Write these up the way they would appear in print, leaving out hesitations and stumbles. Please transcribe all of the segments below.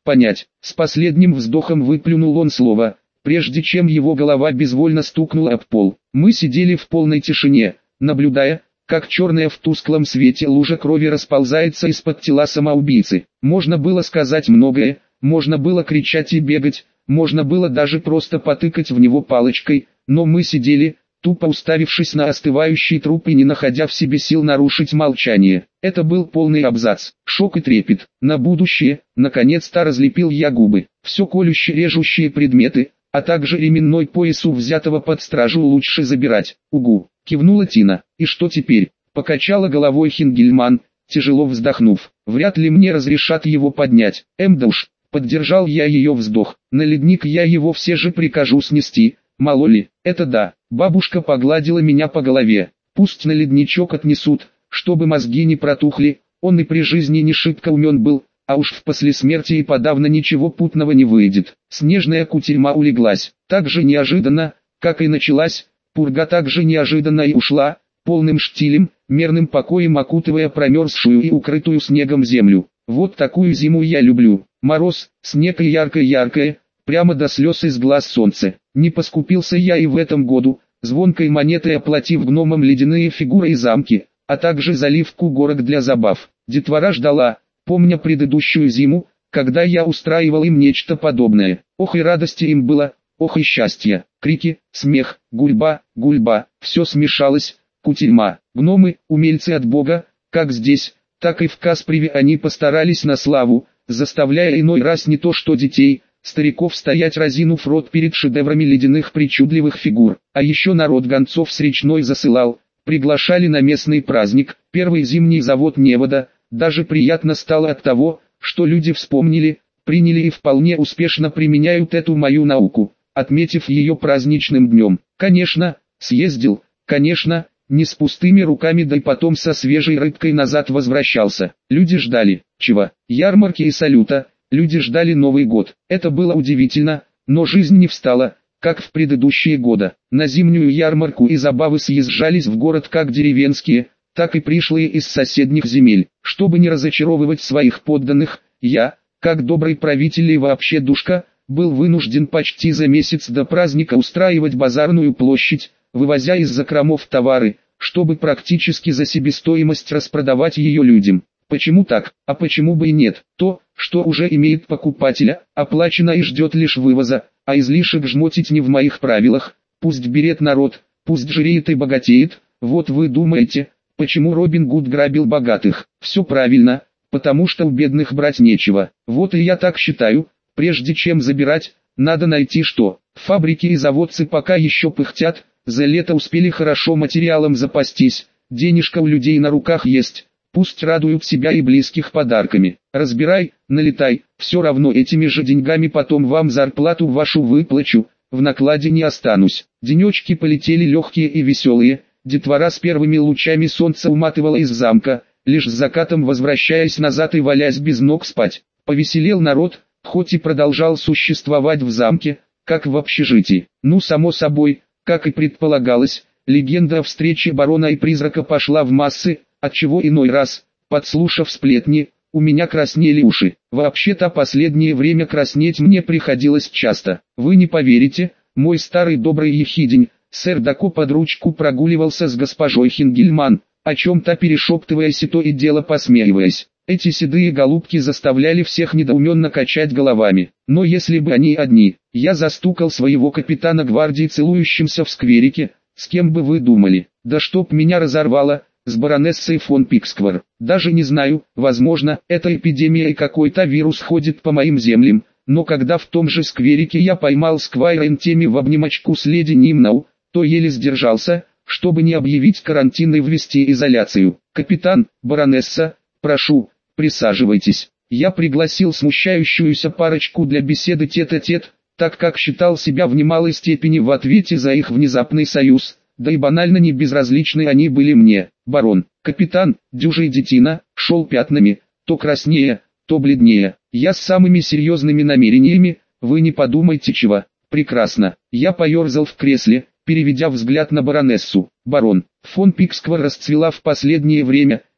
понять. С последним вздохом выплюнул он слово, прежде чем его голова безвольно стукнула об пол. Мы сидели в полной тишине, наблюдая, как черная в тусклом свете лужа крови расползается из-под тела самоубийцы. Можно было сказать многое, можно было кричать и бегать, можно было даже просто потыкать в него палочкой, но мы сидели, тупо уставившись на остывающий труп и не находя в себе сил нарушить молчание. Это был полный абзац, шок и трепет. На будущее, наконец-то разлепил я губы. Все колюще-режущие предметы, а также ременной пояс у взятого под стражу лучше забирать. Угу, кивнула Тина. И что теперь? Покачала головой Хингельман, тяжело вздохнув. Вряд ли мне разрешат его поднять. Да уж, поддержал я ее вздох. На ледник я его все же прикажу снести. Мало ли, это да. Бабушка погладила меня по голове. Пусть на ледничок отнесут, чтобы мозги не протухли. Он и при жизни не шибко умен был, а уж в послесмертии и подавно ничего путного не выйдет. Снежная кутерьма улеглась. Так же неожиданно, как и началась, пурга так же неожиданно и ушла, полным штилем, мерным покоем окутывая промерзшую и укрытую снегом землю. Вот такую зиму я люблю. Мороз, снег и яркое-яркое, прямо до слез из глаз солнце. Не поскупился я и в этом году, звонкой монетой оплатив гномам ледяные фигуры и замки, а также заливку горок для забав. Детвора ждала, помня предыдущую зиму, когда я устраивал им нечто подобное. Ох и радости им было, ох и счастье. Крики, смех, гульба, все смешалось, кутерьма. Гномы, умельцы от бога, как здесь, так и в Касприве они постарались на славу, заставляя иной раз не то что детей, стариков стоять разинув рот перед шедеврами ледяных причудливых фигур. А еще народ гонцов с речной засылал, приглашали на местный праздник, первый зимний завод Невода. Даже приятно стало от того, что люди вспомнили, приняли и вполне успешно применяют эту мою науку, отметив ее праздничным днем. Конечно, съездил, конечно, не с пустыми руками, да и потом со свежей рыбкой назад возвращался. Люди ждали, чего? Ярмарки и салюта. Люди ждали Новый год. Это было удивительно, но жизнь не встала, как в предыдущие годы. На зимнюю ярмарку и забавы съезжались в город как деревенские, так и пришлые из соседних земель. Чтобы не разочаровывать своих подданных, я, как добрый правитель и вообще душка, был вынужден почти за месяц до праздника устраивать базарную площадь, вывозя из закромов товары, чтобы практически за себестоимость распродавать ее людям. Почему так, а почему бы и нет? То, что уже имеет покупателя, оплачено и ждет лишь вывоза, а излишек жмотить не в моих правилах. Пусть берет народ, пусть жиреет и богатеет. Вот вы думаете, почему Робин Гуд грабил богатых? Все правильно, потому что у бедных брать нечего. Вот и я так считаю, прежде чем забирать, надо найти что. Фабрики и заводцы пока еще пыхтят, за лето успели хорошо материалом запастись, денежка у людей на руках есть. Пусть радуют себя и близких подарками. Разбирай, налетай, все равно этими же деньгами потом вам зарплату вашу выплачу, в накладе не останусь. Денечки полетели легкие и веселые, детвора с первыми лучами солнца уматывала из замка, лишь с закатом возвращаясь назад и валясь без ног спать. Повеселел народ, хоть и продолжал существовать в замке, как в общежитии. Ну само собой, как и предполагалось, легенда о встрече барона и призрака пошла в массы, отчего иной раз, подслушав сплетни, у меня краснели уши. Вообще-то последнее время краснеть мне приходилось часто. Вы не поверите, мой старый добрый ехидень, сэр Дако под ручку прогуливался с госпожой Хингельман, о чем-то перешептываясь и то и дело посмеиваясь. Эти седые голубки заставляли всех недоуменно качать головами. Но если бы они одни, я застукал своего капитана гвардии целующимся в скверике, с кем бы вы думали? Да чтоб меня разорвало! С баронессой фон Пиксквар. Даже не знаю, возможно, это эпидемия и какой-то вирус ходит по моим землям, но когда в том же скверике я поймал Сквайра Энтеми в обнимочку с леди Нимнау, то еле сдержался, чтобы не объявить карантин и ввести изоляцию. Капитан, баронесса, прошу, присаживайтесь. Я пригласил смущающуюся парочку для беседы тет-а-тет, так как считал себя в немалой степени в ответе за их внезапный союз. Да и банально не безразличны они были мне. Барон, капитан, дюжий детина, шел пятнами, то краснее, то бледнее. Я с самыми серьезными намерениями, вы не подумайте чего. Прекрасно. Я поерзал в кресле, переведя взгляд на баронессу. Барон, фон Пиксквар расцвела в последнее время,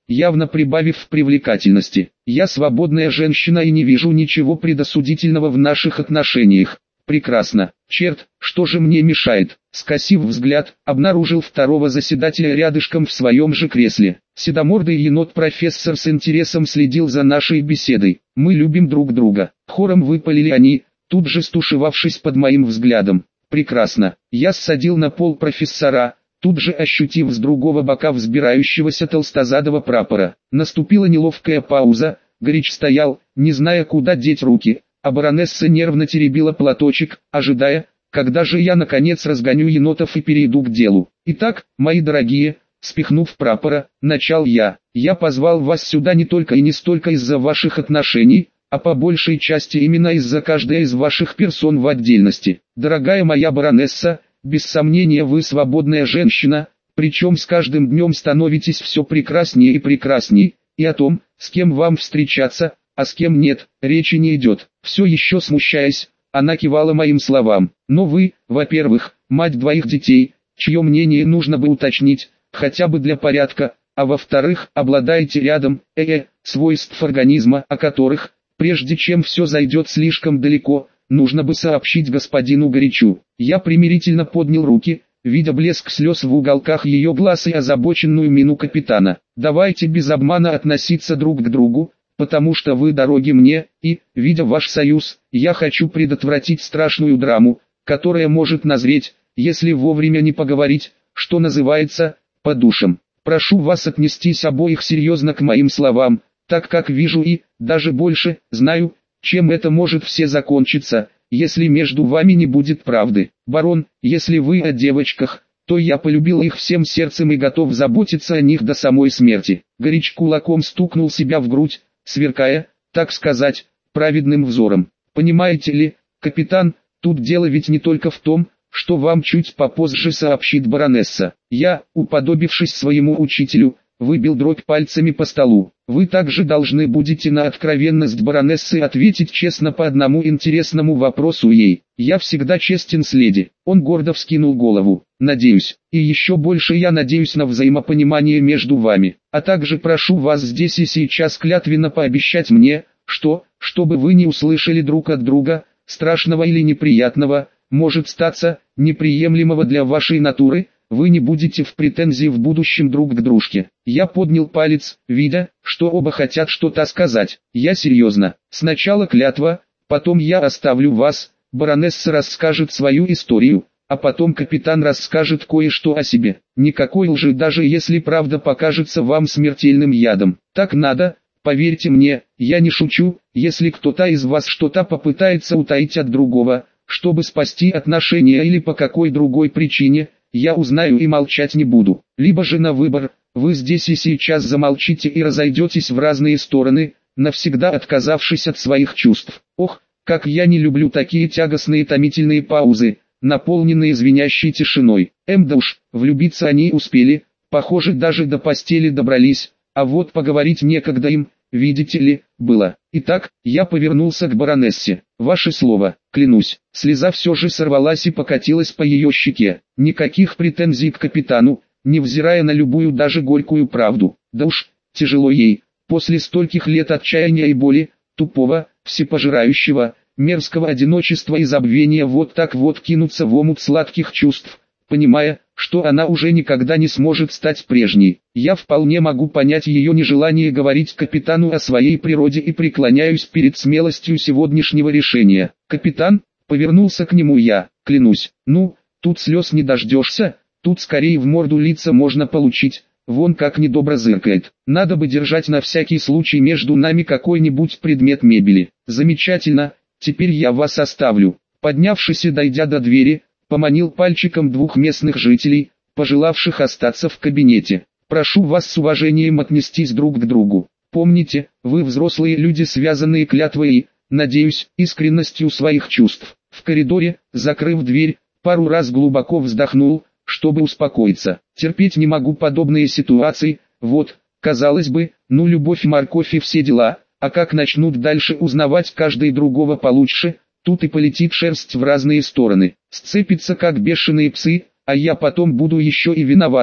явно прибавив в привлекательности. «Я свободная женщина и не вижу ничего предосудительного в наших отношениях». «Прекрасно. Черт, что же мне мешает?» Скосив взгляд, обнаружил второго заседателя рядышком в своем же кресле. Седомордый енот-профессор с интересом следил за нашей беседой. «Мы любим друг друга». Хором выпалили они, тут же стушевавшись под моим взглядом. «Прекрасно». Я ссадил на пол профессора, тут же ощутив с другого бока взбирающегося толстозадого прапора. Наступила неловкая пауза, Горич стоял, не зная куда деть руки, а баронесса нервно теребила платочек, ожидая, когда же я наконец разгоню енотов и перейду к делу. «Итак, мои дорогие», спихнув прапора, начал я позвал вас сюда не только и не столько из-за ваших отношений, а по большей части именно из-за каждой из ваших персон в отдельности. Дорогая моя баронесса, без сомнения вы свободная женщина, причем с каждым днем становитесь все прекраснее и прекрасней, и о том, с кем вам встречаться, а с кем нет, речи не идет. Все еще смущаясь, она кивала моим словам. Но вы, во-первых, мать двоих детей, чье мнение нужно бы уточнить, хотя бы для порядка, а во-вторых, обладаете рядом, свойств организма, о которых, прежде чем все зайдет слишком далеко, нужно бы сообщить господину Горячу. Я примирительно поднял руки, видя блеск слез в уголках ее глаз и озабоченную мину капитана. Давайте без обмана относиться друг к другу, потому что вы дороги мне, и, видя ваш союз, я хочу предотвратить страшную драму, которая может назреть, если вовремя не поговорить, что называется, по душам. Прошу вас отнестись обоих серьезно к моим словам, так как вижу и, даже больше, знаю, чем это может все закончиться, если между вами не будет правды. Барон, если вы о девочках, то я полюбил их всем сердцем и готов заботиться о них до самой смерти». Горич кулаком стукнул себя в грудь, сверкая, так сказать, праведным взором. «Понимаете ли, капитан, тут дело ведь не только в том, что вам чуть попозже сообщит баронесса». Я, уподобившись своему учителю, выбил дробь пальцами по столу. «Вы также должны будете на откровенность баронессы ответить честно по одному интересному вопросу ей. Я всегда честен с леди». Он гордо вскинул голову. «Надеюсь, и еще больше я надеюсь на взаимопонимание между вами. А также прошу вас здесь и сейчас клятвенно пообещать мне, чтобы вы не услышали друг от друга, страшного или неприятного, может статься, неприемлемого для вашей натуры, вы не будете в претензии в будущем друг к дружке». Я поднял палец, видя, что оба хотят что-то сказать. «Я серьезно. Сначала клятва, потом я оставлю вас, баронесса расскажет свою историю, а потом капитан расскажет кое-что о себе. Никакой лжи, даже если правда покажется вам смертельным ядом. Так надо, поверьте мне, я не шучу, если кто-то из вас что-то попытается утаить от другого, чтобы спасти отношения или по какой другой причине, я узнаю и молчать не буду. Либо же на выбор, вы здесь и сейчас замолчите и разойдетесь в разные стороны, навсегда отказавшись от своих чувств. Ох, как я не люблю такие тягостные томительные паузы, наполненные звенящей тишиной. Да уж, влюбиться они успели, похоже даже до постели добрались, а вот поговорить некогда им, видите ли, было. Итак, я повернулся к баронессе. «Ваше слово, клянусь». Слеза все же сорвалась и покатилась по ее щеке. Никаких претензий к капитану, невзирая на любую даже горькую правду. Да уж, тяжело ей, после стольких лет отчаяния и боли, тупого, всепожирающего, мерзкого одиночества и забвения вот так вот кинуться в омут сладких чувств, понимая, что она уже никогда не сможет стать прежней. Я вполне могу понять ее нежелание говорить капитану о своей природе и преклоняюсь перед смелостью сегодняшнего решения. «Капитан», повернулся к нему я, клянусь, ну, тут слез не дождешься, тут скорее в морду лица можно получить, вон как недобро зыркает. Надо бы держать на всякий случай между нами какой-нибудь предмет мебели. Замечательно, теперь я вас оставлю. Поднявшись и дойдя до двери, поманил пальчиком двух местных жителей, пожелавших остаться в кабинете. «Прошу вас с уважением отнестись друг к другу. Помните, вы взрослые люди, связанные клятвой и, надеюсь, искренностью своих чувств». В коридоре, закрыв дверь, пару раз глубоко вздохнул, чтобы успокоиться. Терпеть не могу подобные ситуации, вот, казалось бы, ну любовь, морковь и все дела, а как начнут дальше узнавать каждый другого получше, тут и полетит шерсть в разные стороны, сцепятся как бешеные псы, а я потом буду еще и виноватым,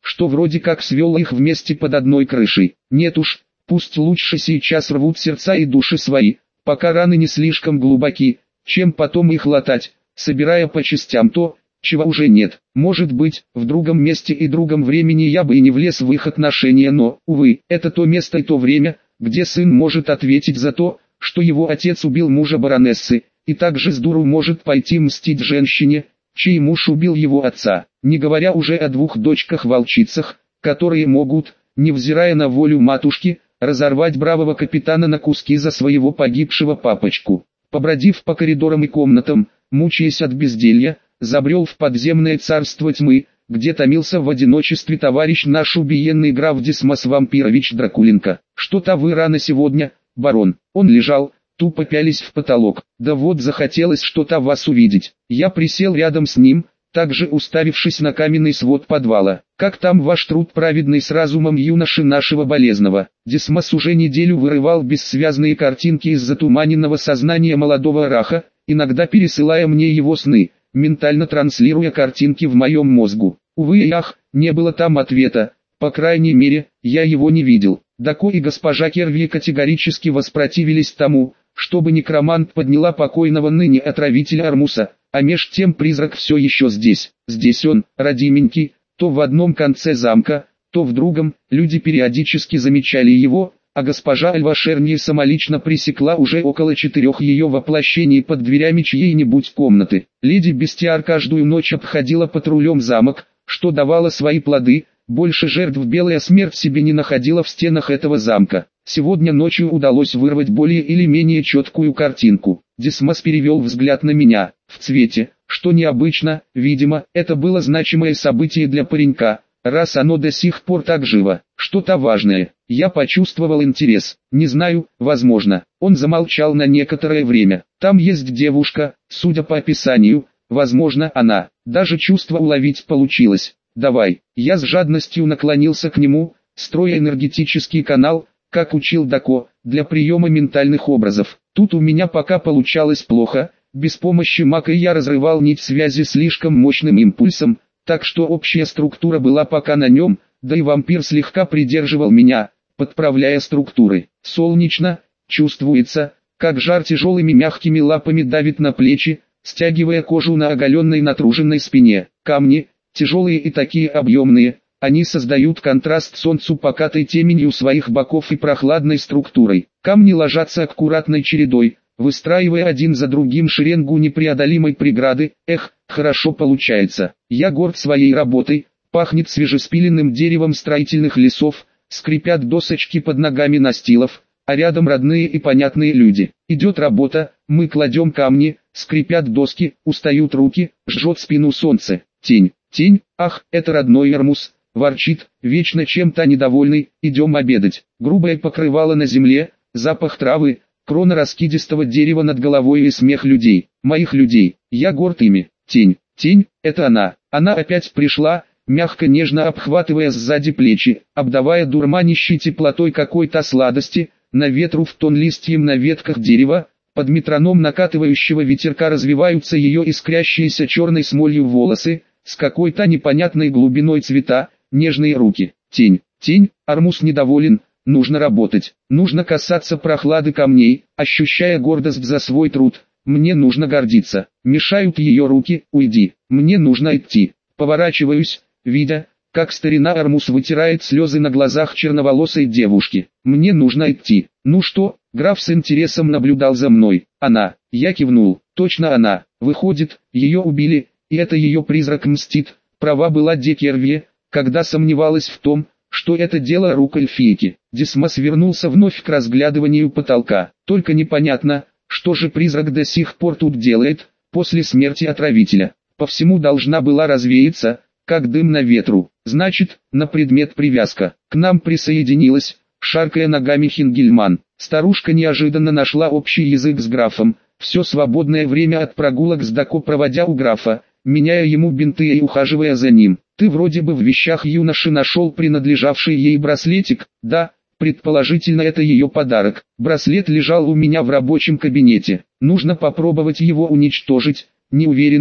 что вроде как свел их вместе под одной крышей. Нет уж, пусть лучше сейчас рвут сердца и души свои, пока раны не слишком глубоки, чем потом их латать, собирая по частям то, чего уже нет. Может быть, в другом месте и другом времени я бы и не влез в их отношения, но, увы, это то место и то время, где сын может ответить за то, что его отец убил мужа баронессы, и также с дуру может пойти мстить женщине, чей муж убил его отца, не говоря уже о двух дочках-волчицах, которые могут, невзирая на волю матушки, разорвать бравого капитана на куски за своего погибшего папочку. Побродив по коридорам и комнатам, мучаясь от безделья, забрел в подземное царство тьмы, где томился в одиночестве товарищ наш убиенный граф Дисмос Вампирович Дракуленко. «Что-то вы рано сегодня, барон». Он лежал, тупо пялись в потолок. «Да вот захотелось что-то вас увидеть». Я присел рядом с ним, также уставившись на каменный свод подвала. «Как там ваш труд праведный с разумом юноши нашего болезного?» Дисмос уже неделю вырывал бессвязные картинки из затуманенного сознания молодого раха, иногда пересылая мне его сны, ментально транслируя картинки в моем мозгу. Увы и ах, не было там ответа, по крайней мере, я его не видел. Дако и госпожа Керви категорически воспротивились тому, чтобы некромант подняла покойного ныне отравителя Армуса, а меж тем призрак все еще здесь. Здесь он, родименький, то в одном конце замка, то в другом, люди периодически замечали его, а госпожа Альвашерни самолично пресекла уже около 4 ее воплощений под дверями чьей-нибудь комнаты. Леди Бестиар каждую ночь обходила патрулем замок, что давало свои плоды. Больше жертв белая смерть себе не находила в стенах этого замка. Сегодня ночью удалось вырвать более или менее четкую картинку. Дисмос перевел взгляд на меня, в цвете, что необычно, видимо, это было значимое событие для паренька, раз оно до сих пор так живо. Что-то важное. Я почувствовал интерес. Не знаю, возможно. Он замолчал на некоторое время. Там есть девушка, судя по описанию, возможно она. Даже чувство уловить получилось. «Давай». Я с жадностью наклонился к нему, строя энергетический канал, как учил Дако, для приема ментальных образов. Тут у меня пока получалось плохо, без помощи мага я разрывал нить связи слишком мощным импульсом, так что общая структура была пока на нем, да и вампир слегка придерживал меня, подправляя структуры. Солнечно, чувствуется, как жар тяжелыми мягкими лапами давит на плечи, стягивая кожу на оголенной натруженной спине. Камни, тяжелые и такие объемные, они создают контраст солнцу покатой теменью своих боков и прохладной структурой. Камни ложатся аккуратной чередой, выстраивая один за другим шеренгу непреодолимой преграды. Эх, хорошо получается. Я горд своей работой, пахнет свежеспиленным деревом строительных лесов, скрипят досочки под ногами настилов, а рядом родные и понятные люди. Идет работа, мы кладем камни, скрипят доски, устают руки, жжет спину солнце. Тень. Тень, ах, это родной Армус, ворчит, вечно чем-то недовольный, идем обедать. Грубое покрывало на земле, запах травы, крона раскидистого дерева над головой и смех людей, моих людей, я горд ими. Тень, тень, это она опять пришла, мягко нежно обхватывая сзади плечи, обдавая дурманящей теплотой какой-то сладости, на ветру в тон листьям на ветках дерева, под метроном накатывающего ветерка развиваются ее искрящиеся черной смолью волосы, с какой-то непонятной глубиной цвета, нежные руки. Тень, тень, Армус недоволен, нужно работать, нужно касаться прохлады камней, ощущая гордость за свой труд, мне нужно гордиться. Мешают ее руки, уйди, мне нужно идти. Поворачиваюсь, видя, как старина Армус вытирает слезы на глазах черноволосой девушки. Мне нужно идти. Ну что, граф с интересом наблюдал за мной. Она, я кивнул, точно она, выходит, ее убили. И это ее призрак мстит. Права была Декерви, когда сомневалась в том, что это дело рук эльфийки. Дисмос вернулся вновь к разглядыванию потолка. Только непонятно, что же призрак до сих пор тут делает, после смерти отравителя. По всему должна была развеяться, как дым на ветру. Значит, на предмет привязка. К нам присоединилась, шаркая ногами Хингельман. Старушка неожиданно нашла общий язык с графом. Все свободное время от прогулок с Дако проводя у графа, меняя ему бинты и ухаживая за ним. Ты вроде бы в вещах юноши нашел принадлежавший ей браслетик, да, предположительно это ее подарок. Браслет лежал у меня в рабочем кабинете. Нужно попробовать его уничтожить, не уверена,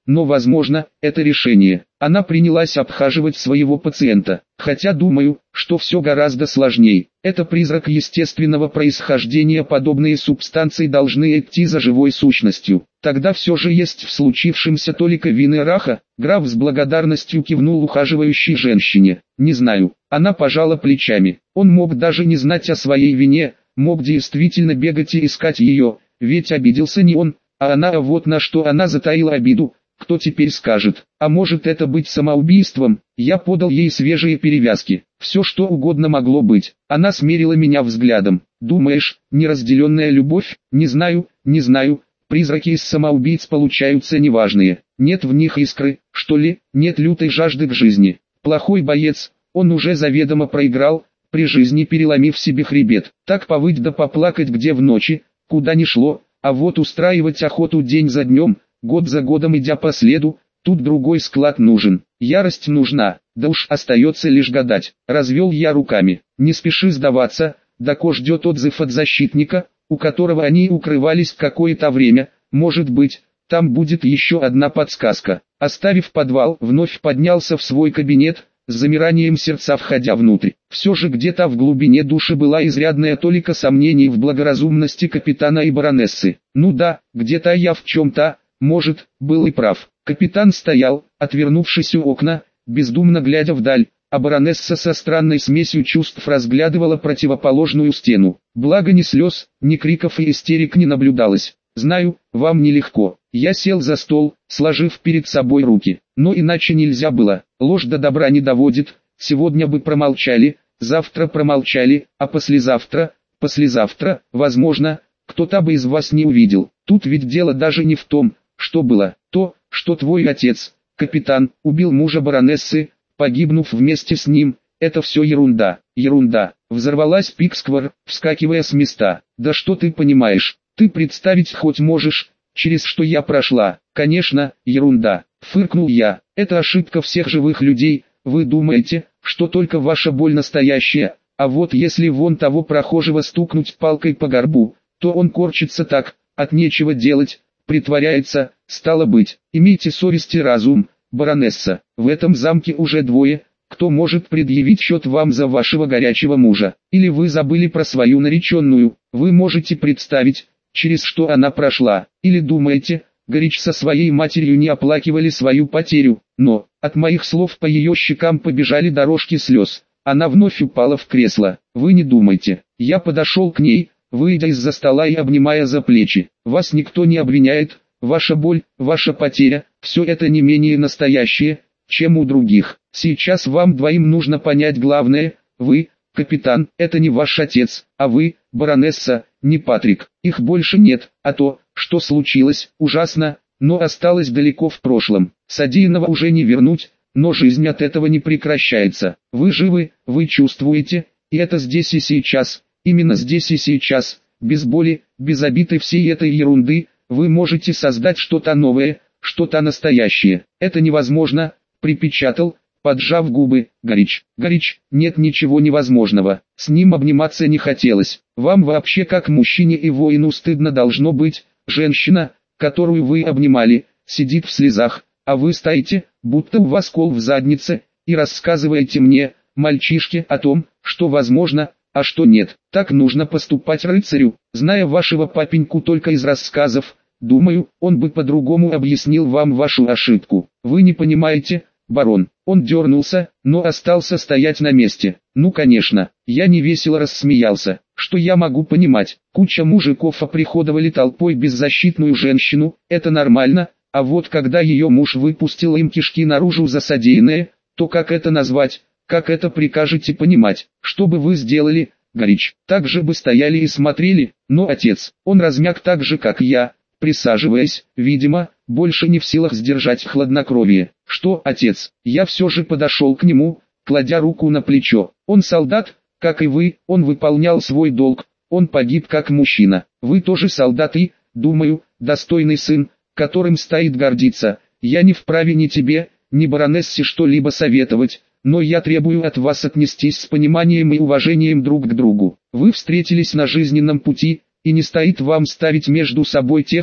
но возможно, это решение. Она принялась обхаживать своего пациента, хотя думаю, что все гораздо сложнее. Это призрак естественного происхождения, подобные субстанции должны идти за живой сущностью. Тогда все же есть в случившемся толика вины раха. Граф с благодарностью кивнул ухаживающей женщине. Не знаю, она пожала плечами. Он мог даже не знать о своей вине, мог действительно бегать и искать ее, ведь обиделся не он, а она, а вот на что она затаила обиду. Кто теперь скажет? А может это быть самоубийством? Я подал ей свежие перевязки. Все что угодно могло быть. Она смерила меня взглядом. Думаешь, неразделенная любовь? Не знаю, не знаю. Призраки из самоубийц получаются неважные. Нет в них искры, что ли, нет лютой жажды к жизни. Плохой боец, он уже заведомо проиграл, при жизни переломив себе хребет. Так повыть да поплакать где в ночи, куда ни шло, а вот устраивать охоту день за днем, год за годом идя по следу, тут другой склад нужен. Ярость нужна, да уж остается лишь гадать. Развел я руками. Не спеши сдаваться, Дако ждет отзыв от защитника, у которого они укрывались какое-то время. Может быть, там будет еще одна подсказка. Оставив подвал, вновь поднялся в свой кабинет, с замиранием сердца входя внутрь. Все же где-то в глубине души была изрядная толика сомнений в благоразумности капитана и баронессы. Ну да, где-то я в чем-то, может, был и прав. Капитан стоял, отвернувшись у окна, бездумно глядя вдаль, а баронесса со странной смесью чувств разглядывала противоположную стену. Благо ни слез, ни криков и истерик не наблюдалось. Знаю, вам нелегко. Я сел за стол, сложив перед собой руки. Но иначе нельзя было. Ложь до добра не доводит. Сегодня бы промолчали, завтра промолчали, а послезавтра, возможно, кто-то бы из вас не увидел. Тут ведь дело даже не в том, что было. То, что твой отец, капитан, убил мужа баронессы, погибнув вместе с ним, это все ерунда. Ерунда. Взорвалась Пиксквар, вскакивая с места. Да что ты понимаешь? Ты представить хоть можешь, через что я прошла? Конечно, ерунда. Фыркнул я. Это ошибка всех живых людей. Вы думаете, что только ваша боль настоящая, а вот если вон того прохожего стукнуть палкой по горбу, то он корчится так, от нечего делать, притворяется. Стало быть, имейте совесть и разум, баронесса. В этом замке уже двое, кто может предъявить счет вам за вашего горячего мужа. Или вы забыли про свою нареченную, вы можете представить, через что она прошла. Или думаете, горячь со своей матерью не оплакивали свою потерю. Но, от моих слов по ее щекам побежали дорожки слез. Она вновь упала в кресло. Вы не думайте. Я подошел к ней, выйдя из-за стола и обнимая за плечи. Вас никто не обвиняет. Ваша боль, ваша потеря, все это не менее настоящее, чем у других. Сейчас вам двоим нужно понять главное. Вы, капитан, это не ваш отец, а вы, баронесса, не Патрик. Их больше нет, а то, что случилось, ужасно, но осталось далеко в прошлом. Содеянного уже не вернуть, но жизнь от этого не прекращается. Вы живы, вы чувствуете, и это здесь и сейчас, именно здесь и сейчас, без боли, без обиды всей этой ерунды, вы можете создать что-то новое, что-то настоящее. Это невозможно, припечатал, поджав губы, горячь. Горячь, нет ничего невозможного. С ним обниматься не хотелось. Вам вообще как мужчине и воину стыдно должно быть. Женщина, которую вы обнимали, сидит в слезах, а вы стоите, будто у вас кол в заднице, и рассказываете мне, мальчишке, о том, что возможно, а что нет. Так нужно поступать рыцарю. Зная вашего папеньку только из рассказов, думаю, он бы по-другому объяснил вам вашу ошибку. Вы не понимаете, барон. Он дернулся, но остался стоять на месте. Ну конечно, я невесело рассмеялся. Что я могу понимать? Куча мужиков оприходовали толпой беззащитную женщину, это нормально, а вот когда ее муж выпустил им кишки наружу за содеянное, то как это назвать, как это прикажете понимать? Что бы вы сделали, горячь? Так же бы стояли и смотрели, но отец, он размяк так же как я, присаживаясь, видимо, больше не в силах сдержать хладнокровие. Что, отец? Я все же подошел к нему, кладя руку на плечо. Он солдат, как и вы, он выполнял свой долг, он погиб как мужчина. Вы тоже солдат и, думаю, достойный сын, которым стоит гордиться. Я не вправе ни тебе, ни баронессе что-либо советовать, но я требую от вас отнестись с пониманием и уважением друг к другу. Вы встретились на жизненном пути, и не стоит вам ставить между собой тех,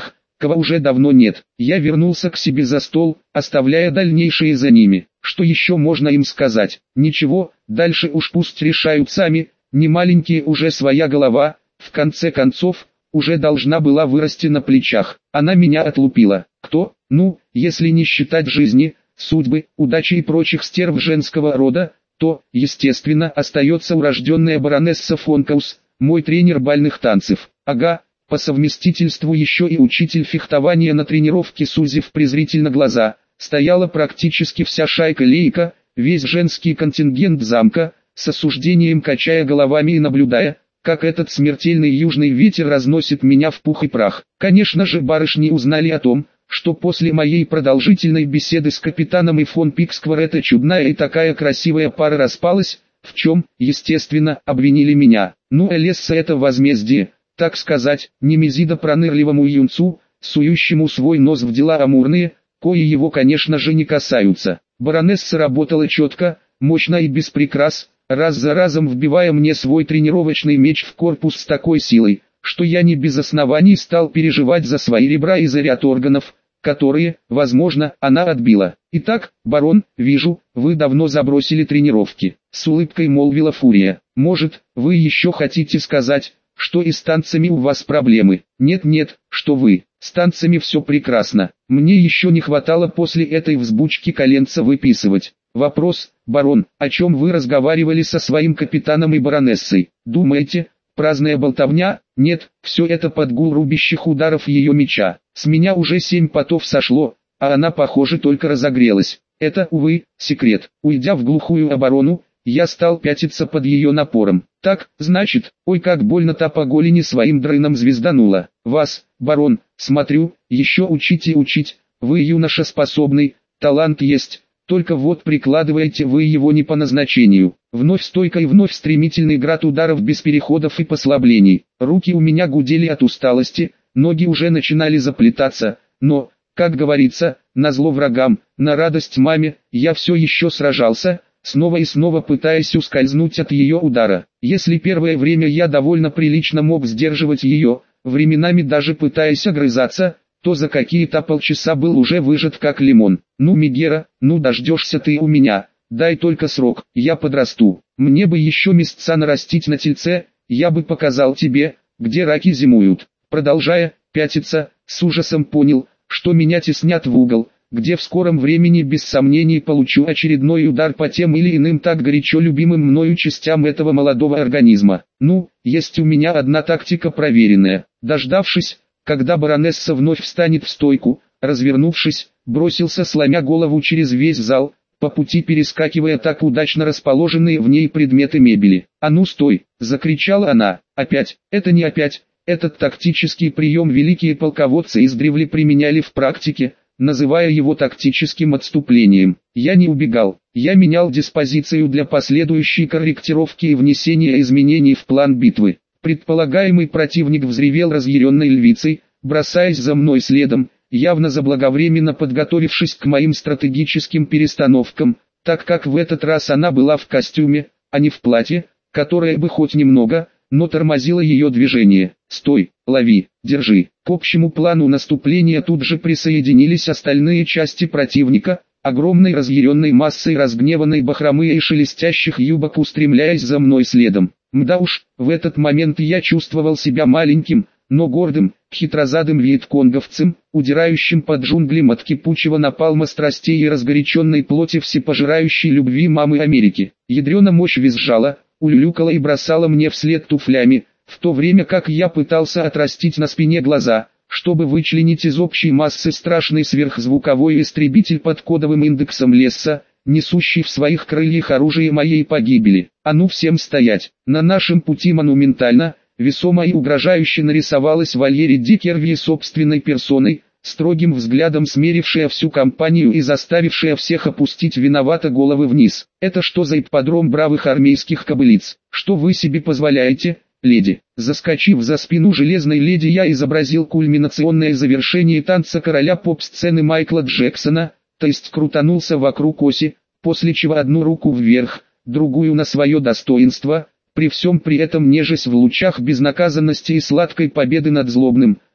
кого уже давно нет. Я вернулся к себе за стол, оставляя дальнейшие за ними. Что еще можно им сказать? Ничего, дальше уж пусть решают сами, не маленькие уже своя голова, в конце концов, уже должна была вырасти на плечах. Она меня отлупила. Кто? Ну, если не считать жизни, судьбы, удачи и прочих стерв женского рода, то, естественно, остается урожденная баронесса Фонкаус, мой тренер бальных танцев. Ага, по совместительству еще и учитель фехтования на тренировке, сузив презрительно глаза. Стояла практически вся шайка-лейка, весь женский контингент замка, с осуждением качая головами и наблюдая, как этот смертельный южный ветер разносит меня в пух и прах. Конечно же, барышни узнали о том, что после моей продолжительной беседы с капитаном и фон Пиксквар эта чудная и такая красивая пара распалась, в чем, естественно, обвинили меня. Ну, Элесса, это возмездие, так сказать, Немезида пронырливому юнцу, сующему свой нос в дела амурные, кои его, конечно же, не касаются. Баронесса работала четко, мощно и без прикрас, раз за разом вбивая мне свой тренировочный меч в корпус с такой силой, что я не без оснований стал переживать за свои ребра и за ряд органов, которые, возможно, она отбила. «Итак, барон, вижу, вы давно забросили тренировки», — с улыбкой молвила Фурия. «Может, вы еще хотите сказать, что и с танцами у вас проблемы?» «Нет-нет, что вы, с танцами все прекрасно. Мне еще не хватало после этой взбучки коленца выписывать». «Вопрос, барон, о чем вы разговаривали со своим капитаном и баронессой? Думаете, праздная болтовня? Нет, все это под гул рубящих ударов ее меча. С меня уже 7 потов сошло, а она, похоже, только разогрелась. Это, увы, секрет». Уйдя в глухую оборону, я стал пятиться под ее напором. «Так, значит, ой, как больно-то по голени своим дрыном звезданула. Вас, барон, смотрю, еще учить и учить, вы юноша способный, талант есть, только вот прикладываете вы его не по назначению». Вновь стойко и вновь стремительный град ударов без переходов и послаблений. Руки у меня гудели от усталости, ноги уже начинали заплетаться, но, как говорится, назло врагам, на радость маме, я все еще сражался, снова и снова пытаясь ускользнуть от ее удара. Если первое время я довольно прилично мог сдерживать ее, временами даже пытаясь огрызаться, то за какие-то полчаса был уже выжат как лимон. «Ну, Мегера, ну дождешься ты у меня, дай только срок, я подрасту. Мне бы еще месяца нарастить на тельце, я бы показал тебе, где раки зимуют». Продолжая пятиться, с ужасом понял, что меня теснят в угол, где в скором времени без сомнений получу очередной удар по тем или иным так горячо любимым мною частям этого молодого организма. Ну, есть у меня одна тактика проверенная. Дождавшись, когда баронесса вновь встанет в стойку, развернувшись, бросился сломя голову через весь зал, по пути перескакивая так удачно расположенные в ней предметы мебели. «А ну стой!» — закричала она. «Опять, это не опять, этот тактический прием великие полководцы издревле применяли в практике, называя его тактическим отступлением. Я не убегал, я менял диспозицию для последующей корректировки и внесения изменений в план битвы. Предполагаемый противник взревел разъяренной львицей, бросаясь за мной следом, явно заблаговременно подготовившись к моим стратегическим перестановкам, так как в этот раз она была в костюме, а не в платье, которое бы хоть немного, но тормозило ее движение. «Стой, лови, держи». К общему плану наступления тут же присоединились остальные части противника, огромной разъяренной массой разгневанной бахромы и шелестящих юбок устремляясь за мной следом. Мда уж, в этот момент я чувствовал себя маленьким, но гордым, хитрозадым вьетконговцем, удирающим под джунглем от кипучего напалма страстей и разгоряченной плоти всепожирающей любви мамы Америки. Ядрена мощь визжала, улюлюкала и бросала мне вслед туфлями, в то время как я пытался отрастить на спине глаза, чтобы вычленить из общей массы страшный сверхзвуковой истребитель под кодовым индексом Лесса, несущий в своих крыльях оружие моей погибели. «А ну всем стоять!» На нашем пути монументально, весомо и угрожающе нарисовалась Валерий Дикерви собственной персоной, строгим взглядом смерившая всю компанию и заставившая всех опустить виновато головы вниз. «Это что за ипподром бравых армейских кобылиц? Что вы себе позволяете, леди?» Заскочив за спину железной леди, я изобразил кульминационное завершение танца короля поп-сцены Майкла Джексона, то есть крутанулся вокруг оси, после чего одну руку вверх, другую на свое достоинство, при всем при этом нежась в лучах безнаказанности и сладкой победы над злобным,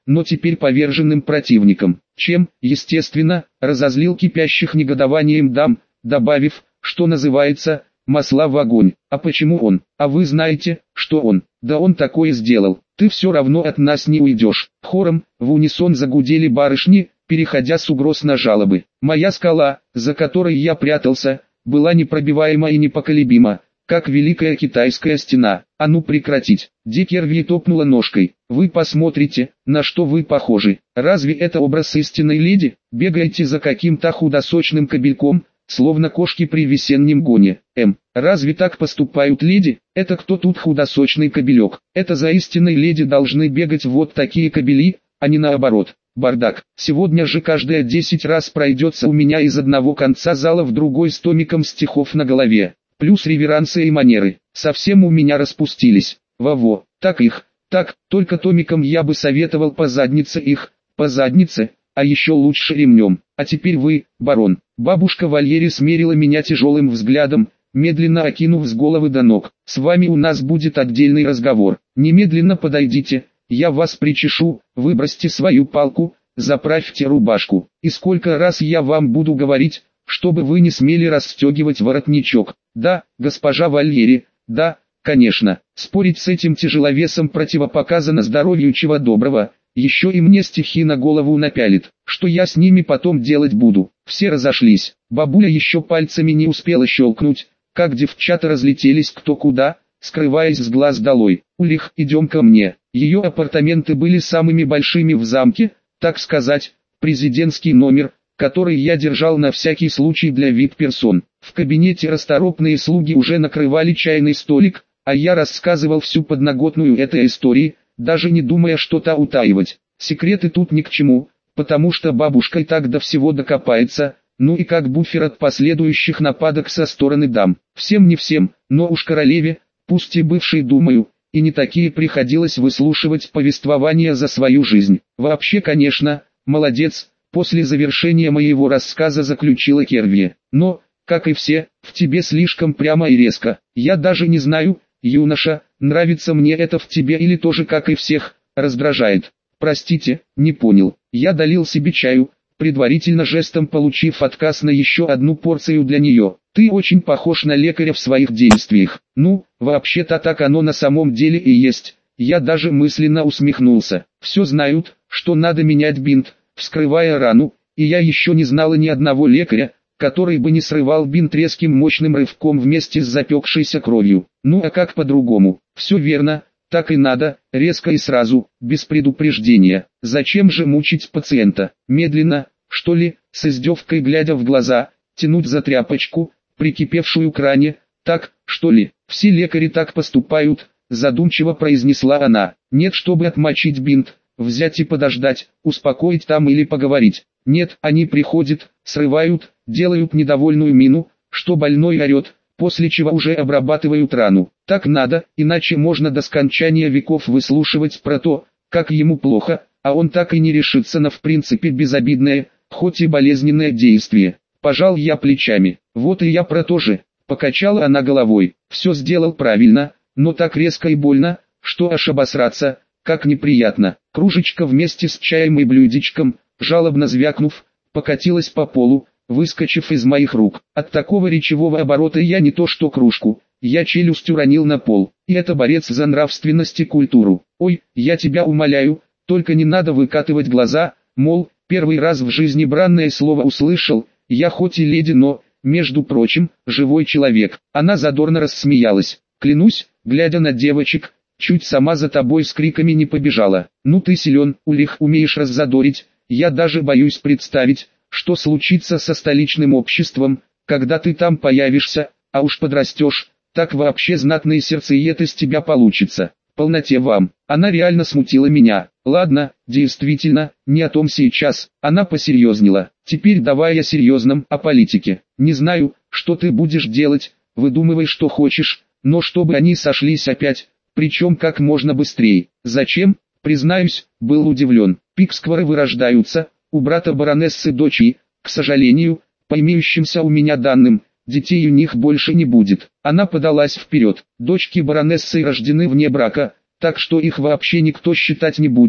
но теперь поверженным противником, чем, естественно, разозлил кипящих негодованием дам, добавив, что называется, масла в огонь. А почему он? А вы знаете, что он? Да он такое сделал. Ты все равно от нас не уйдешь. Хором, в унисон загудели барышни, переходя с угроз на жалобы. Моя скала, за которой я прятался, была непробиваема и непоколебима, как великая китайская стена. А ну прекратить. Дикерви топнула ножкой. Вы посмотрите, на что вы похожи. Разве это образ истинной леди? Бегаете за каким-то худосочным кобельком, словно кошки при весеннем гоне. Разве так поступают леди? Это кто тут худосочный кобелек? Это за истинной леди должны бегать вот такие кобели, а не наоборот. Бардак. Сегодня же каждые 10 раз пройдется у меня из одного конца зала в другой с томиком стихов на голове. Плюс реверансы и манеры. Совсем у меня распустились. Во-во. Так их. Так, только томиком я бы советовал по заднице их. По заднице, а еще лучше ремнем. А теперь вы, барон. Бабушка Вальери смерила меня тяжелым взглядом, медленно окинув с головы до ног. С вами у нас будет отдельный разговор. Немедленно подойдите, я вас причешу, выбросьте свою палку, заправьте рубашку. И сколько раз я вам буду говорить, чтобы вы не смели расстегивать воротничок. Да, госпожа Вальери, да, конечно. Спорить с этим тяжеловесом противопоказано здоровью, чего доброго. Еще и мне стихи на голову напялит. Что я с ними потом делать буду? Все разошлись. Бабуля еще пальцами не успела щелкнуть, как девчата разлетелись кто куда, скрываясь с глаз долой. Улих, идем ко мне. Ее апартаменты были самыми большими в замке, так сказать, президентский номер, который я держал на всякий случай для вип-персон. В кабинете расторопные слуги уже накрывали чайный столик, а я рассказывал всю подноготную этой истории, даже не думая что-то утаивать. Секреты тут ни к чему, потому что бабушка и так до всего докопается, ну и как буфер от последующих нападок со стороны дам. Всем не всем, но уж королеве, пусть и бывшей, думаю, и не такие приходилось выслушивать повествования за свою жизнь. Вообще, конечно, молодец, после завершения моего рассказа заключила Керви. Но, как и все, в тебе слишком прямо и резко. Я даже не знаю, юноша, нравится мне это в тебе или тоже, как и всех, раздражает. Простите, не понял. Я долил себе чаю, предварительно жестом получив отказ на еще одну порцию для нее. Ты очень похож на лекаря в своих действиях. Ну, вообще-то так оно на самом деле и есть. Я даже мысленно усмехнулся. Все знают, что надо менять бинт, вскрывая рану, и я еще не знала ни одного лекаря, который бы не срывал бинт резким мощным рывком вместе с запекшейся кровью. Ну а как по-другому? Все верно, так и надо, резко и сразу, без предупреждения. Зачем же мучить пациента? Медленно, что ли, с издевкой глядя в глаза, тянуть за тряпочку, прикипевшую к ране, так, что ли? Все лекари так поступают, задумчиво произнесла она. Нет, чтобы отмочить бинт, взять и подождать, успокоить там или поговорить. Нет, они приходят, срывают, делают недовольную мину, что больной орет, после чего уже обрабатывают рану. Так надо, иначе можно до скончания веков выслушивать про то, как ему плохо, а он так и не решится на в принципе безобидное, хоть и болезненное действие. Пожал я плечами. Вот и я про то же. Покачала она головой. Все сделал правильно, но так резко и больно, что аж обосраться, как неприятно. Кружечка вместе с чаем и блюдечком, жалобно звякнув, покатилась по полу, выскочив из моих рук. От такого речевого оборота я не то что кружку, я челюсть уронил на пол. И это борец за нравственность и культуру. Ой, я тебя умоляю, только не надо выкатывать глаза, мол, первый раз в жизни бранное слово услышал, я хоть и леди, но, между прочим, живой человек. Она задорно рассмеялась. Клянусь, глядя на девочек, чуть сама за тобой с криками не побежала. Ну ты силен, Улих, умеешь раззадорить, я даже боюсь представить, что случится со столичным обществом, когда ты там появишься, а уж подрастешь, так вообще знатный сердцеед из тебя получится. Полноте вам. Она реально смутила меня. Ладно, действительно, не о том сейчас. Она посерьезнела. Теперь давай о серьезном, о политике. Не знаю, что ты будешь делать, выдумывай что хочешь, но чтобы они сошлись опять, причем как можно быстрее. Зачем? Признаюсь, был удивлен. Пиксквары вырождаются, у брата баронессы дочь, к сожалению, по имеющимся у меня данным, детей у них больше не будет. Она подалась вперед. Дочки баронессы рождены вне брака, так что их вообще никто считать не будет,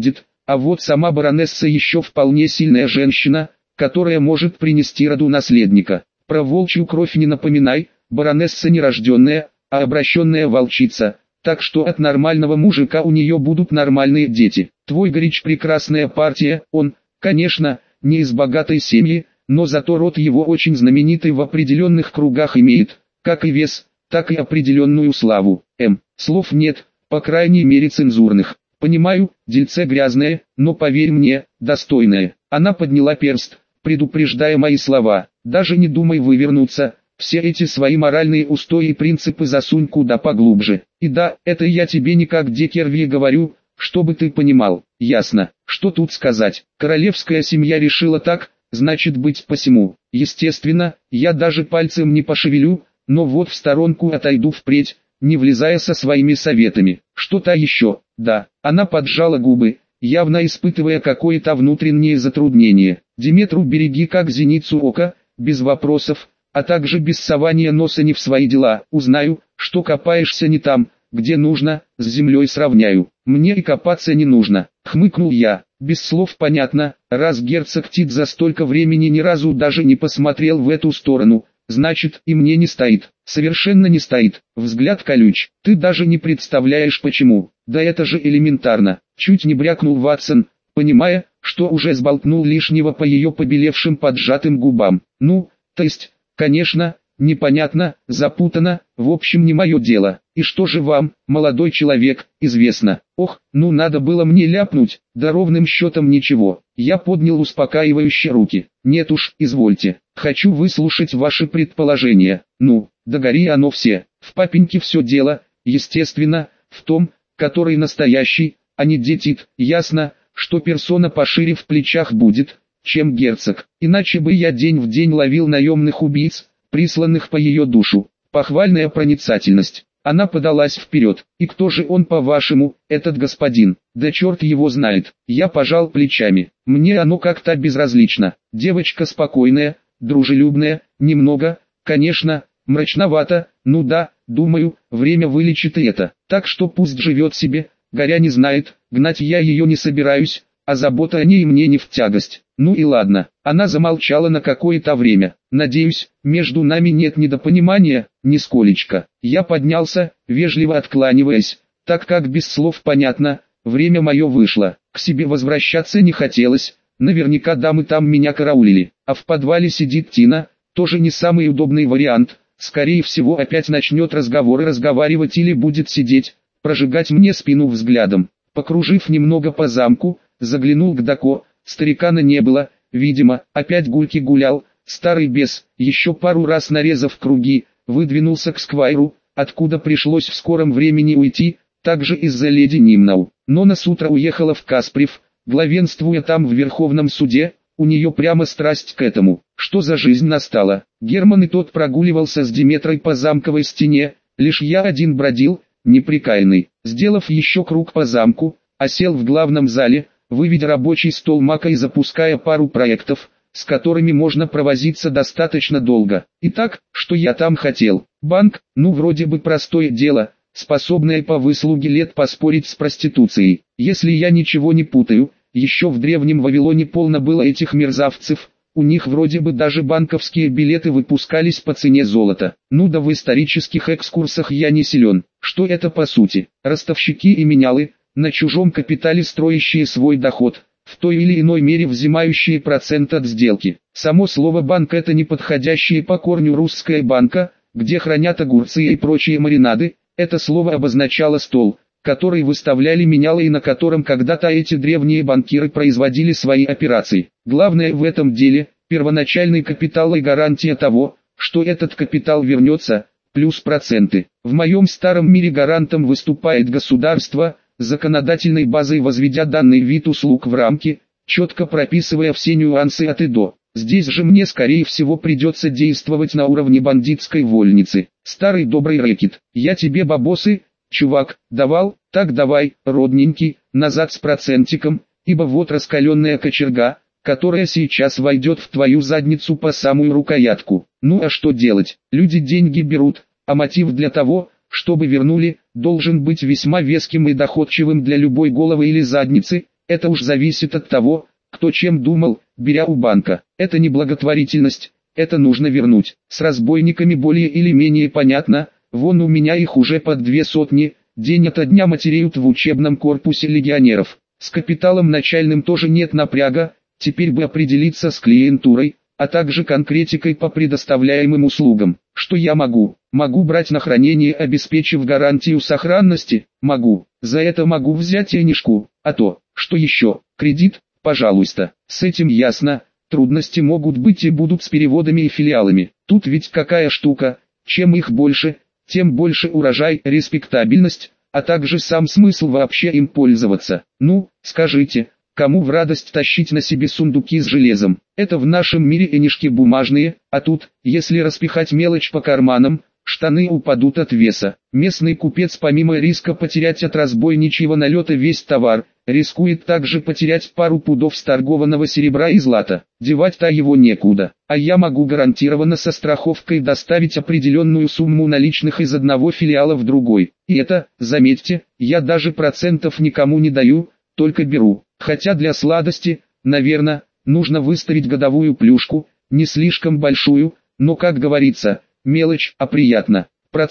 А вот сама баронесса еще вполне сильная женщина, которая может принести роду наследника. Про волчью кровь не напоминай, баронесса нерожденная, а обращенная волчица, так что от нормального мужика у нее будут нормальные дети. Твой Горич прекрасная партия, он, конечно, не из богатой семьи, но зато род его очень знаменитый в определенных кругах имеет, как и вес, так и определенную славу. Слов нет, по крайней мере цензурных. Понимаю, дельце грязное, но поверь мне, достойное. Она подняла перст, предупреждая мои слова. Даже не думай вывернуться, все эти свои моральные устои и принципы засунь куда поглубже. И да, это я тебе не как Деккерви говорю, чтобы ты понимал. Ясно, что тут сказать. Королевская семья решила так, значит быть посему. Естественно, я даже пальцем не пошевелю, но вот в сторонку отойду впредь, не влезая со своими советами. Что-то еще, да. Она поджала губы, явно испытывая какое-то внутреннее затруднение. Диметру береги как зеницу ока, без вопросов, а также без сования носа не в свои дела. Узнаю, что копаешься не там, где нужно, с землей сравняю. Мне и копаться не нужно, хмыкнул я. Без слов понятно, раз герцог Тит за столько времени ни разу даже не посмотрел в эту сторону, значит и мне не стоит. Совершенно не стоит. Взгляд колюч. Ты даже не представляешь почему. Да это же элементарно. Чуть не брякнул Ватсон, понимая, что уже сболтнул лишнего по ее побелевшим поджатым губам. Ну, то есть, конечно, непонятно, запутано, в общем не мое дело. И что же вам, молодой человек, известно? Ох, ну надо было мне ляпнуть, да ровным счетом ничего. Я поднял успокаивающе руки. Нет уж, извольте. Хочу выслушать ваши предположения. Ну, да гори оно все. В папеньке все дело, естественно, в том, который настоящий, а не детит. Ясно, что персона пошире в плечах будет, чем герцог. Иначе бы я день в день ловил наемных убийц, присланных по ее душу. Похвальная проницательность. Она подалась вперед. И кто же он по-вашему, этот господин? Да черт его знает. Я пожал плечами. Мне оно как-то безразлично. Девочка спокойная, дружелюбная, немного, конечно, мрачновато, ну да, думаю, время вылечит и это. Так что пусть живет себе, горя не знает, гнать я ее не собираюсь, а забота о ней мне не в тягость. Ну и ладно. Она замолчала на какое-то время. Надеюсь, между нами нет недопонимания, нисколечко. Я поднялся, вежливо откланиваясь, так как без слов понятно, время мое вышло. К себе возвращаться не хотелось, наверняка дамы там меня караулили. А в подвале сидит Тина, тоже не самый удобный вариант. Скорее всего опять начнет разговаривать или будет сидеть, прожигать мне спину взглядом. Покружив немного по замку, заглянул к Дако, старикана не было, видимо, опять гульки гулял, старый бес, еще пару раз нарезав круги, выдвинулся к сквайру, откуда пришлось в скором времени уйти, также из-за леди Нимнау. Но на утро уехала в Касприв, главенствуя там в Верховном суде, у нее прямо страсть к этому. Что за жизнь настала? Герман и тот прогуливался с Диметрой по замковой стене, лишь я один бродил, неприкаянный. Сделав еще круг по замку, осел в главном зале, выведя рабочий стол мака и запуская пару проектов, с которыми можно провозиться достаточно долго. Итак, что я там хотел? Банк, ну вроде бы простое дело, способное по выслуге лет поспорить с проституцией. Если я ничего не путаю, еще в древнем Вавилоне полно было этих мерзавцев, у них вроде бы даже банковские билеты выпускались по цене золота. Ну да в исторических экскурсах я не силен. Что это по сути? Ростовщики и менялы, на чужом капитале строящие свой доход, в той или иной мере взимающие процент от сделки. Само слово «банк» — это неподходящее по корню русская банка, где хранят огурцы и прочие маринады. Это слово обозначало стол, который выставляли менялы и на котором когда-то эти древние банкиры производили свои операции. Главное в этом деле – первоначальный капитал и гарантия того, что этот капитал вернется, плюс проценты. В моем старом мире гарантом выступает государство, законодательной базой возведя данный вид услуг в рамки, четко прописывая все нюансы от и до. Здесь же мне скорее всего придется действовать на уровне бандитской вольницы. Старый добрый рэкет. Я тебе бабосы, чувак, давал, так давай, родненький, назад с процентиком, ибо вот раскаленная кочерга, которая сейчас войдет в твою задницу по самую рукоятку. Ну а что делать? Люди деньги берут, а мотив для того, чтобы вернули, должен быть весьма веским и доходчивым для любой головы или задницы. Это уж зависит от того, кто чем думал, беря у банка. Это не благотворительность, это нужно вернуть. С разбойниками более или менее понятно, вон у меня их уже под 200, день ото дня матереют в учебном корпусе легионеров. С капиталом начальным тоже нет напряга, теперь бы определиться с клиентурой, а также конкретикой по предоставляемым услугам. Что я могу? Могу брать на хранение, обеспечив гарантию сохранности? Могу. За это могу взять денежку. А то, что еще? Кредит? Пожалуйста. С этим ясно. Трудности могут быть и будут с переводами и филиалами. Тут ведь какая штука, чем их больше, тем больше урожай, респектабельность, а также сам смысл вообще им пользоваться. Ну, скажите, кому в радость тащить на себе сундуки с железом? Это в нашем мире денежки бумажные, а тут, если распихать мелочь по карманам, штаны упадут от веса. Местный купец помимо риска потерять от разбойничьего налета весь товар, рискует также потерять пару пудов сторгованного серебра и злата. Девать-то его некуда, а я могу гарантированно со страховкой доставить определенную сумму наличных из одного филиала в другой. И это, заметьте, я даже процентов никому не даю, только беру. Хотя для сладости, наверное, нужно выставить годовую плюшку, не слишком большую, но, как говорится, мелочь, а приятно.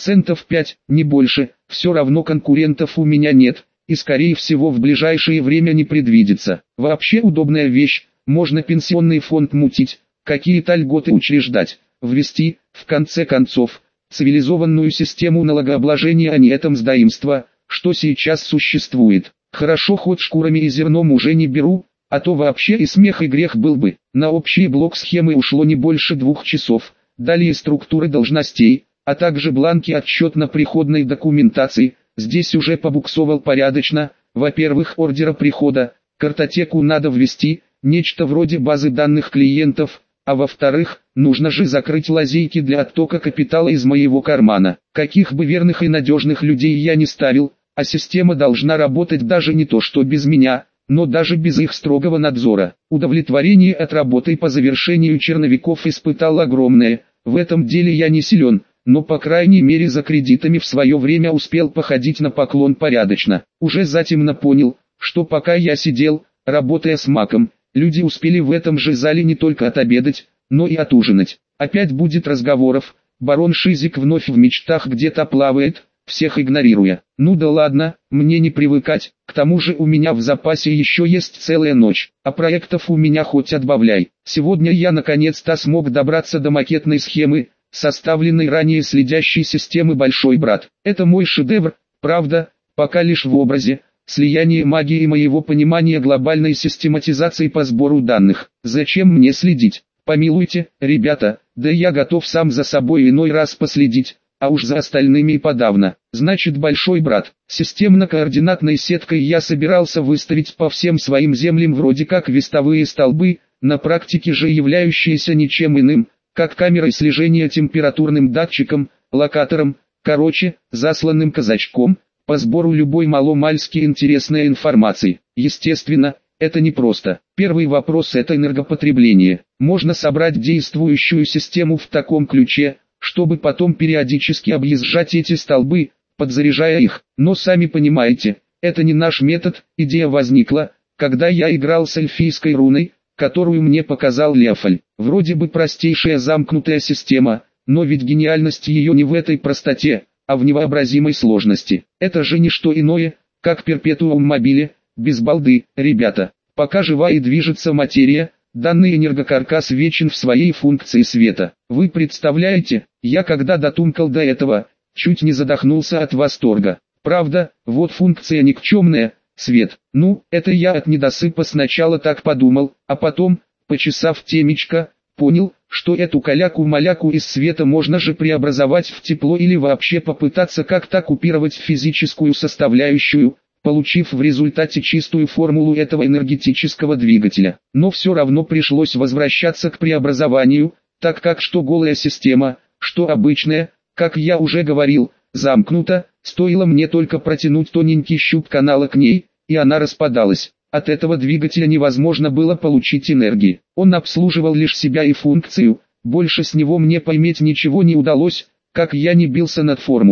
5%, не больше, все равно конкурентов у меня нет, и скорее всего в ближайшее время не предвидится. Вообще удобная вещь, можно пенсионный фонд мутить, какие-то льготы учреждать, ввести, в конце концов, цивилизованную систему налогообложения, а не это мздоимство, что сейчас существует. Хорошо хоть шкурами и зерном уже не беру, а то вообще и смех и грех был бы. На общий блок схемы ушло не больше 2 часов. Далее структуры должностей, а также бланки отчетно-приходной документации. Здесь уже побуксовал порядочно. Во-первых, ордера прихода, картотеку надо ввести, нечто вроде базы данных клиентов, а во-вторых, нужно же закрыть лазейки для оттока капитала из моего кармана. Каких бы верных и надежных людей я не ставил, а система должна работать даже не то что без меня, но даже без их строгого надзора. Удовлетворение от работы по завершению черновиков испытал огромное. В этом деле я не силен, но по крайней мере за кредитами в свое время успел походить на поклон порядочно. Уже затемно понял, что пока я сидел, работая с маком, люди успели в этом же зале не только отобедать, но и отужинать. Опять будет разговоров, барон Шизик вновь в мечтах где-то плавает, всех игнорируя. Ну да ладно, мне не привыкать, к тому же у меня в запасе еще есть целая ночь, а проектов у меня хоть отбавляй. Сегодня я наконец-то смог добраться до макетной схемы, составленной ранее следящей системы «Большой брат». Это мой шедевр, правда, пока лишь в образе, слияние магии и моего понимания глобальной систематизации по сбору данных. Зачем мне следить? Помилуйте, ребята, да я готов сам за собой иной раз последить. А уж за остальными и подавно. Значит, большой брат, системно-координатной сеткой я собирался выставить по всем своим землям вроде как вестовые столбы, на практике же являющиеся ничем иным, как камерой слежения температурным датчиком, локатором, короче, засланным казачком, по сбору любой маломальски интересной информации. Естественно, это непросто. Первый вопрос — это энергопотребление. Можно собрать действующую систему в таком ключе, чтобы потом периодически объезжать эти столбы, подзаряжая их. Но сами понимаете, это не наш метод. Идея возникла, когда я играл с эльфийской руной, которую мне показал Леофаль. Вроде бы простейшая замкнутая система, но ведь гениальность ее не в этой простоте, а в невообразимой сложности. Это же не что иное, как перпетуум мобиле, без балды, ребята. Пока жива и движется материя, данный энергокаркас вечен в своей функции света. Вы представляете, я когда дотумкал до этого, чуть не задохнулся от восторга. Правда, вот функция никчемная, свет. Ну, это я от недосыпа сначала так подумал, а потом, почесав темечко, понял, что эту каляку-маляку из света можно же преобразовать в тепло или вообще попытаться как-то купировать физическую составляющую, получив в результате чистую формулу этого энергетического двигателя. Но все равно пришлось возвращаться к преобразованию, так как что голая система, что обычная, как я уже говорил, замкнута, стоило мне только протянуть тоненький щуп канала к ней, и она распадалась. От этого двигателя невозможно было получить энергии. Он обслуживал лишь себя и функцию, больше с него мне поиметь ничего не удалось, как я не бился над формулой.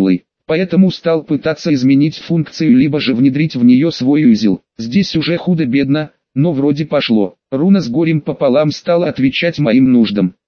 Поэтому стал пытаться изменить функцию либо же внедрить в нее свой узел. Здесь уже худо-бедно, но вроде пошло. Руна с горем пополам стала отвечать моим нуждам.